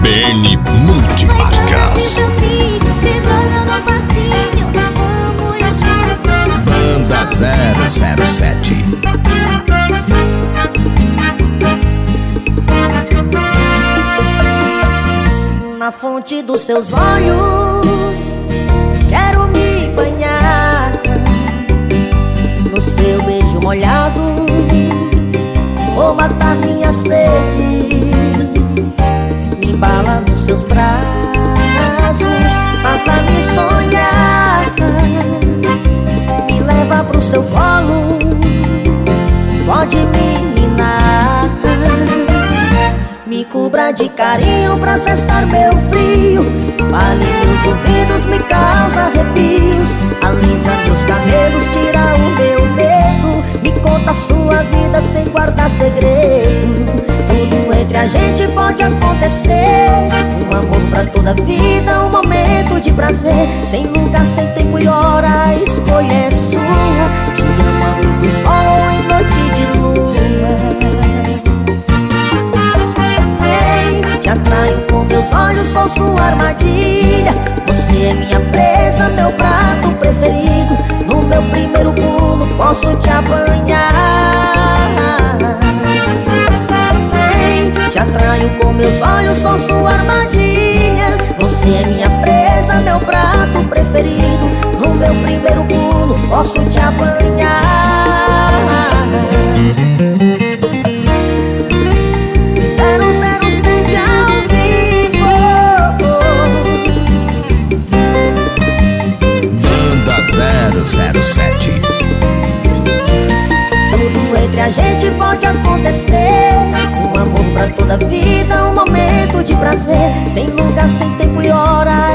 BN Multimarcas. Banda 007. Na fonte dos seus olhos quero me banhar, no seu beijo molhado vou matar minha sede. Me embala nos seus braços, faça-me sonhar, me leva pro seu colo, pode me minar. Me cubra de carinho pra cessar meu frio, fale meus ouvidos, me causa arrepios, alisa meus cabelos, tira o meu medo, me conta a sua vida sem guardar segredo. Tudo entre a gente pode acontecer, um amor pra toda vida, um momento de prazer, sem lugar, sem tempo e hora, a escolha é sua. Te amo à luz do sol em noite de lua. Te atraio com meus olhos, sou sua armadilha. Você é minha presa, meu prato preferido. No meu primeiro pulo posso te apanhar. Vem, te atraio com meus olhos, sou sua armadilha. Você é minha presa, meu prato preferido. No meu primeiro pulo posso te apanhar. 007 ao vivo. Banda 007. Tudo entre a gente pode acontecer, um amor pra toda vida, um momento de prazer, sem lugar, sem tempo e hora,